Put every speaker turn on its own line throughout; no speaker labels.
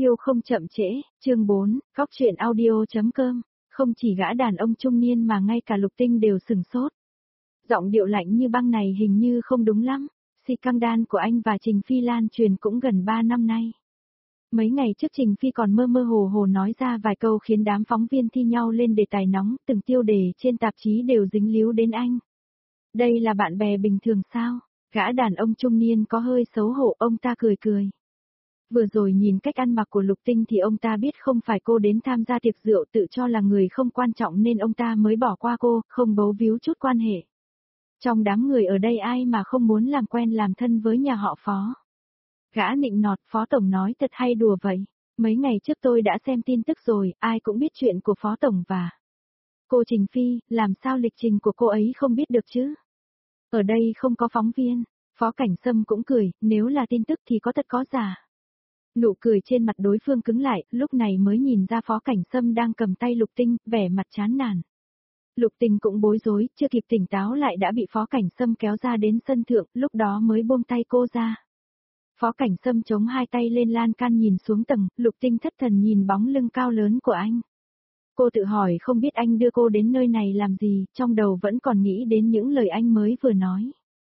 Yêu không chậm trễ, chương 4, góc truyện audio.com, không chỉ gã đàn ông trung niên mà ngay cả Lục Tinh đều sửng sốt. Giọng điệu lạnh như băng này hình như không đúng lắm, si căng đan của anh và Trình Phi lan truyền cũng gần 3 năm nay. Mấy ngày trước Trình Phi còn mơ mơ hồ hồ nói ra vài câu khiến đám phóng viên thi nhau lên đề tài nóng, từng tiêu đề trên tạp chí đều dính líu đến anh. Đây là bạn bè bình thường sao? Gã đàn ông trung niên có hơi xấu hổ, ông ta cười cười. Vừa rồi nhìn cách ăn mặc của Lục Tinh thì ông ta biết không phải cô đến tham gia tiệc rượu tự cho là người không quan trọng nên ông ta mới bỏ qua cô, không bấu víu chút quan hệ. Trong đám người ở đây ai mà không muốn làm quen làm thân với nhà họ Phó. Gã nịnh nọt, Phó Tổng nói thật hay đùa vậy. Mấy ngày trước tôi đã xem tin tức rồi, ai cũng biết chuyện của Phó Tổng và cô Trình Phi, làm sao lịch trình của cô ấy không biết được chứ? Ở đây không có phóng viên. Phó Cảnh Sâm cũng cười, nếu là tin tức thì có thật có giả. Nụ cười trên mặt đối phương cứng lại, lúc này mới nhìn ra Phó Cảnh Sâm đang cầm tay Lục Tinh, vẻ mặt chán nản. Lục Tinh cũng bối rối, chưa kịp tỉnh táo lại đã bị Phó Cảnh Sâm kéo ra đến sân thượng, lúc đó mới buông tay cô ra. Phó Cảnh Sâm chống hai tay lên lan can nhìn xuống tầng, Lục Tinh thất thần nhìn bóng lưng cao lớn của anh. Cô tự hỏi không biết anh đưa cô đến nơi này làm gì, trong đầu vẫn còn nghĩ đến những lời anh mới vừa nói.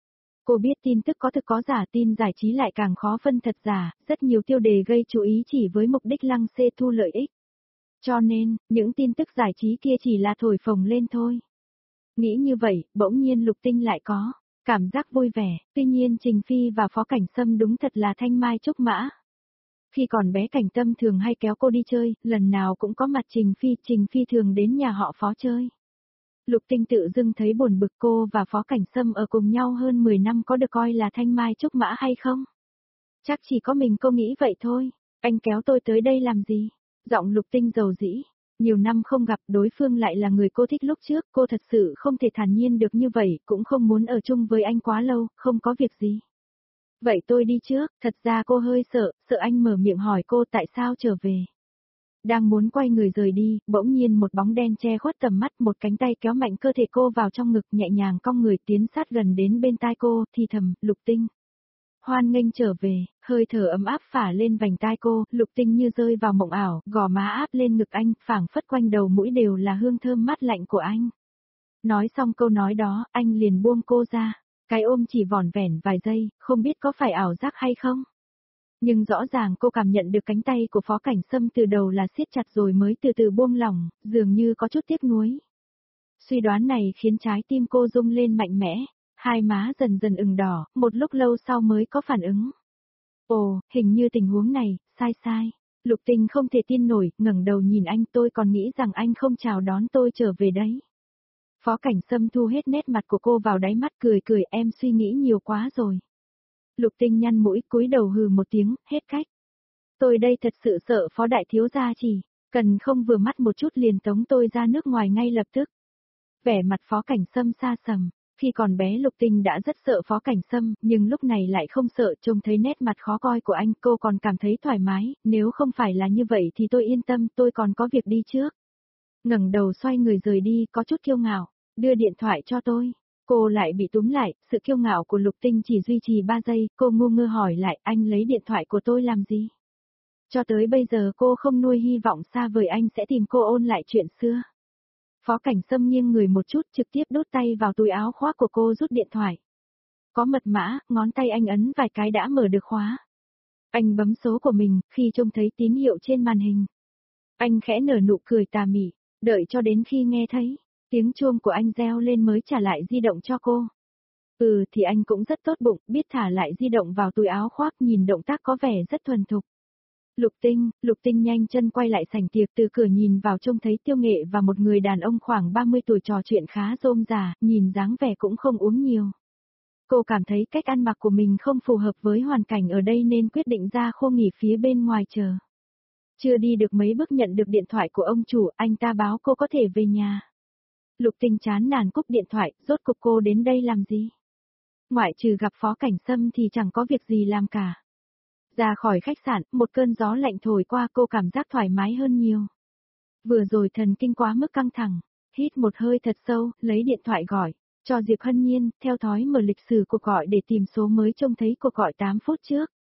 Cô biết tin tức có thực có giả, tin giải trí lại càng khó phân thật giả, rất nhiều tiêu đề gây chú ý chỉ với mục đích lăng xê thu lợi ích. Cho nên, những tin tức giải trí kia chỉ là thổi phồng lên thôi. Nghĩ như vậy, bỗng nhiên Lục Tinh lại có cảm giác vui vẻ, tuy nhiên Trình Phi và Phó Cảnh Sâm đúng thật là thanh mai trúc mã. Khi còn bé Cảnh Tâm thường hay kéo cô đi chơi, lần nào cũng có mặt Trình Phi thường đến nhà họ Phó chơi. Lục Tinh tự dưng thấy buồn bực, cô và Phó Cảnh Sâm ở cùng nhau hơn 10 năm có được coi là thanh mai trúc mã hay không? Chắc chỉ có mình cô nghĩ vậy thôi, anh kéo tôi tới đây làm gì? Giọng Lục Tinh dầu dĩ, nhiều năm không gặp đối phương lại là người cô thích lúc trước, cô thật sự không thể thản nhiên được như vậy, cũng không muốn ở chung với anh quá lâu, không có việc gì. Vậy tôi đi trước, thật ra cô hơi sợ anh mở miệng hỏi cô tại sao trở về. Đang muốn quay người rời đi, bỗng nhiên một bóng đen che khuất tầm mắt, một cánh tay kéo mạnh cơ thể cô vào trong ngực, nhẹ nhàng cong người tiến sát gần đến bên tai cô, thì thầm, Lục Tinh. Hoan nghênh trở về, hơi thở ấm áp phả lên vành tai cô, Lục Tinh như rơi vào mộng ảo, gò má áp lên ngực anh, phảng phất quanh đầu mũi đều là hương thơm mát lạnh của anh. Nói xong câu nói đó, anh liền buông cô ra, cái ôm chỉ vỏn vẹn vài giây, không biết có phải ảo giác hay không. Nhưng rõ ràng cô cảm nhận được cánh tay của Phó Cảnh Sâm từ đầu là siết chặt rồi mới từ từ buông lỏng, dường như có chút tiếc nuối. Suy đoán này khiến trái tim cô rung lên mạnh mẽ, hai má dần dần ửng đỏ, một lúc lâu sau mới có phản ứng. Ồ, hình như tình huống này, sai. Lục Tinh không thể tin nổi, ngẩng đầu nhìn anh, tôi còn nghĩ rằng anh không chào đón tôi trở về đấy. Phó Cảnh Sâm thu hết nét mặt của cô vào đáy mắt, cười em suy nghĩ nhiều quá rồi. Lục Tinh nhăn mũi, cúi đầu hừ một tiếng, hết cách. Tôi đây thật sự sợ Phó đại thiếu gia chỉ, cần không vừa mắt một chút liền tống tôi ra nước ngoài ngay lập tức. Vẻ mặt Phó Cảnh Sâm xa sầm, khi còn bé Lục Tinh đã rất sợ Phó Cảnh Sâm, nhưng lúc này lại không sợ, trông thấy nét mặt khó coi của anh, cô còn cảm thấy thoải mái, nếu không phải là như vậy thì tôi yên tâm, tôi còn có việc đi trước. Ngẩng đầu xoay người rời đi, có chút kiêu ngạo, đưa điện thoại cho tôi. Cô lại bị túm lại, sự kiêu ngạo của Lục Tinh chỉ duy trì 3 giây, cô ngu ngơ hỏi lại, anh lấy điện thoại của tôi làm gì? Cho tới bây giờ cô không nuôi hy vọng xa vời anh sẽ tìm cô ôn lại chuyện xưa. Phó Cảnh Sâm nghiêng người một chút, trực tiếp đút tay vào túi áo khoác của cô rút điện thoại. Có mật mã, ngón tay anh ấn vài cái đã mở được khóa. Anh bấm số của mình, khi trông thấy tín hiệu trên màn hình. Anh khẽ nở nụ cười tà mị, đợi cho đến khi nghe thấy tiếng chuông của anh reo lên mới trả lại di động cho cô. Thì anh cũng rất tốt bụng, biết thả lại di động vào túi áo khoác, nhìn động tác có vẻ rất thuần thục. Lục Tinh nhanh chân quay lại sảnh tiệc, từ cửa nhìn vào trông thấy Tiêu Nghệ và một người đàn ông khoảng 30 tuổi trò chuyện khá rôm rả, nhìn dáng vẻ cũng không uống nhiều. Cô cảm thấy cách ăn mặc của mình không phù hợp với hoàn cảnh ở đây nên quyết định ra khu nghỉ phía bên ngoài chờ. Chưa đi được mấy bước nhận được điện thoại của ông chủ, anh ta báo cô có thể về nhà. Lục Tinh chán nản cúp điện thoại, rốt cuộc cô đến đây làm gì? Ngoại trừ gặp Phó Cảnh Sâm thì chẳng có việc gì làm cả. Ra khỏi khách sạn, một cơn gió lạnh thổi qua, cô cảm giác thoải mái hơn nhiều. Vừa rồi thần kinh quá mức căng thẳng, hít một hơi thật sâu, lấy điện thoại gọi cho Diệp Hân Nhiên, theo thói mở lịch sử cuộc gọi để tìm số mới, trông thấy cuộc gọi 8 phút trước.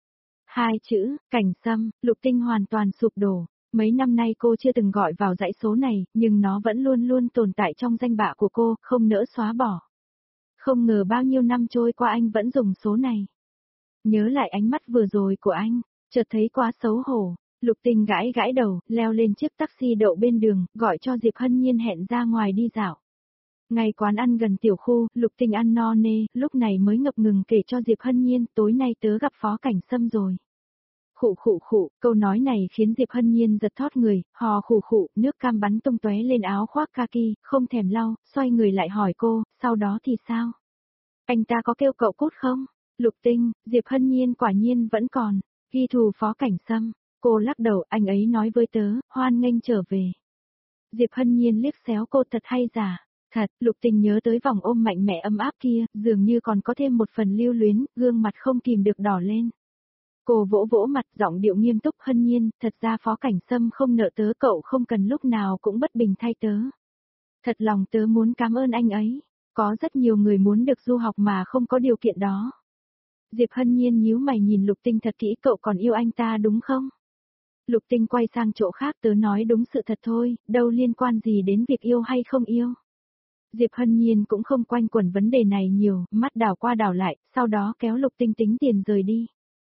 Hai chữ, Cảnh Sâm, Lục Tinh hoàn toàn sụp đổ. Mấy năm nay cô chưa từng gọi vào dãy số này, nhưng nó vẫn luôn luôn tồn tại trong danh bạ của cô, không nỡ xóa bỏ. Không ngờ bao nhiêu năm trôi qua anh vẫn dùng số này. Nhớ lại ánh mắt vừa rồi của anh, chợt thấy quá xấu hổ. Lục Tinh gãi gãi đầu, leo lên chiếc taxi đậu bên đường, gọi cho Diệp Hân Nhiên hẹn ra ngoài đi dạo. Ngay quán ăn gần tiểu khu, Lục Tinh ăn no nê, lúc này mới ngập ngừng kể cho Diệp Hân Nhiên, tối nay tớ gặp Phó Cảnh Sâm rồi. Khụ khụ khụ, câu nói này khiến Diệp Hân Nhiên giật thót người, hò khụ khụ, nước cam bắn tung tóe lên áo khoác kaki, không thèm lau, xoay người lại hỏi cô, sau đó thì sao? Anh ta có kêu cậu cút không? Lục Tinh, Diệp Hân Nhiên quả nhiên vẫn còn, ghi thù Phó Cảnh Sâm. Cô lắc đầu, anh ấy nói với tớ, hoan nghênh trở về. Diệp Hân Nhiên liếc xéo cô, thật hay giả? Thật, Lục Tình nhớ tới vòng ôm mạnh mẽ ấm áp kia, dường như còn có thêm một phần lưu luyến, gương mặt không kìm được đỏ lên. Cô vỗ vỗ mặt, giọng điệu nghiêm túc. Hân Nhiên, thật ra Phó Cảnh Sâm không nợ tớ, cậu không cần lúc nào cũng bất bình thay tớ. Thật lòng tớ muốn cảm ơn anh ấy. Có rất nhiều người muốn được du học mà không có điều kiện đó. Diệp Hân Nhiên nhíu mày nhìn Lục Tinh thật kỹ, cậu còn yêu anh ta đúng không? Lục Tinh quay sang chỗ khác, tớ nói đúng sự thật thôi, đâu liên quan gì đến việc yêu hay không yêu. Diệp Hân Nhiên cũng không quanh quẩn vấn đề này nhiều, mắt đảo qua đảo lại, sau đó kéo Lục Tinh tính tiền rời đi.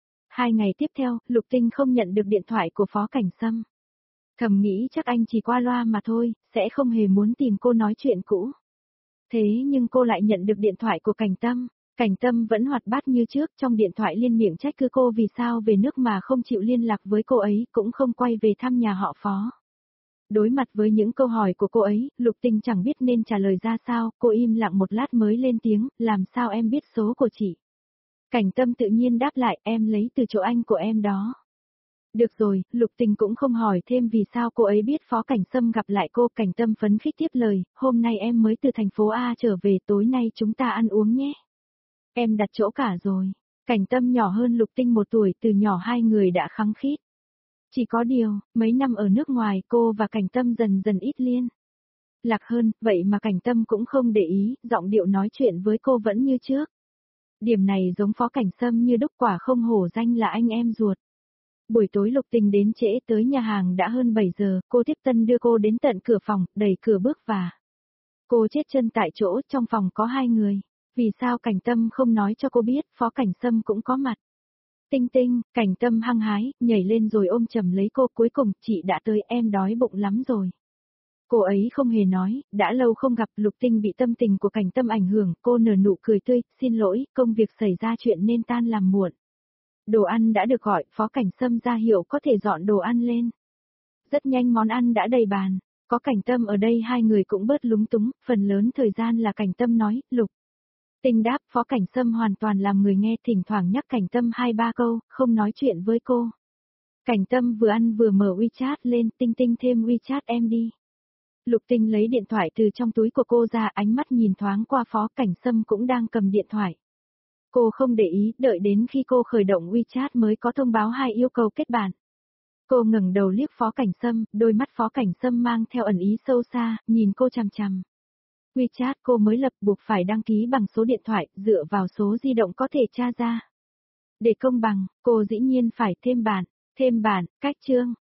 2 ngày tiếp theo, Lục Tinh không nhận được điện thoại của Phó Cảnh Sâm. Thầm nghĩ chắc anh chỉ qua loa mà thôi, sẽ không hề muốn tìm cô nói chuyện cũ. Thế nhưng cô lại nhận được điện thoại của Cảnh Tâm. Cảnh Tâm vẫn hoạt bát như trước, trong điện thoại liên miệng trách cứ cô vì sao về nước mà không chịu liên lạc với cô ấy, cũng không quay về thăm nhà họ Phó. Đối mặt với những câu hỏi của cô ấy, Lục Tinh chẳng biết nên trả lời ra sao, cô im lặng một lát mới lên tiếng, làm sao em biết số của chị? Cảnh Tâm tự nhiên đáp lại, em lấy từ chỗ anh của em đó. Được rồi, Lục Tinh cũng không hỏi thêm vì sao cô ấy biết Phó Cảnh Sâm gặp lại cô. Cảnh Tâm phấn khích tiếp lời, hôm nay em mới từ thành phố A trở về, tối nay chúng ta ăn uống nhé. Em đặt chỗ cả rồi. Cảnh Tâm nhỏ hơn Lục Tinh 1 tuổi, từ nhỏ hai người đã khăng khít. Chỉ có điều, mấy năm ở nước ngoài cô và Cảnh Tâm dần dần ít liên lạc hơn, vậy mà Cảnh Tâm cũng không để ý, giọng điệu nói chuyện với cô vẫn như trước. Điểm này giống Phó Cảnh Sâm như đúc, quả không hổ danh là anh em ruột. Buổi tối Lục Tinh đến trễ, tới nhà hàng đã hơn 7 giờ, cô tiếp tân đưa cô đến tận cửa phòng, đẩy cửa bước vào. Cô chết chân tại chỗ, trong phòng có 2 người. Vì sao Cảnh Tâm không nói cho cô biết, Phó Cảnh Sâm cũng có mặt. Tinh Tinh, Cảnh Tâm hăng hái, nhảy lên rồi ôm chầm lấy cô, cuối cùng, chị đã tới, em đói bụng lắm rồi. Cô ấy không hề nói, đã lâu không gặp. Lục Tinh bị tâm tình của Cảnh Tâm ảnh hưởng, cô nở nụ cười tươi, xin lỗi, công việc xảy ra chuyện nên tan làm muộn. Đồ ăn đã được gọi, Phó Cảnh Sâm ra hiệu có thể dọn đồ ăn lên. Rất nhanh món ăn đã đầy bàn, có Cảnh Tâm ở đây hai người cũng bớt lúng túng, phần lớn thời gian là Cảnh Tâm nói, Lục. Tinh đáp, Phó Cảnh Sâm hoàn toàn làm người nghe, thỉnh thoảng nhắc Cảnh Tâm 2-3 câu, không nói chuyện với cô. Cảnh Tâm vừa ăn vừa mở WeChat lên, Tinh Tinh thêm WeChat em đi. Lục Tinh lấy điện thoại từ trong túi của cô ra, ánh mắt nhìn thoáng qua Phó Cảnh Sâm cũng đang cầm điện thoại. Cô không để ý, đợi đến khi cô khởi động WeChat mới có thông báo 2 yêu cầu kết bạn. Cô ngẩng đầu liếc Phó Cảnh Sâm, đôi mắt Phó Cảnh Sâm mang theo ẩn ý sâu xa, nhìn cô chằm chằm. WeChat cô mới lập, buộc phải đăng ký bằng số điện thoại, dựa vào số di động có thể tra ra. Để công bằng, cô dĩ nhiên phải thêm bạn, cách chương.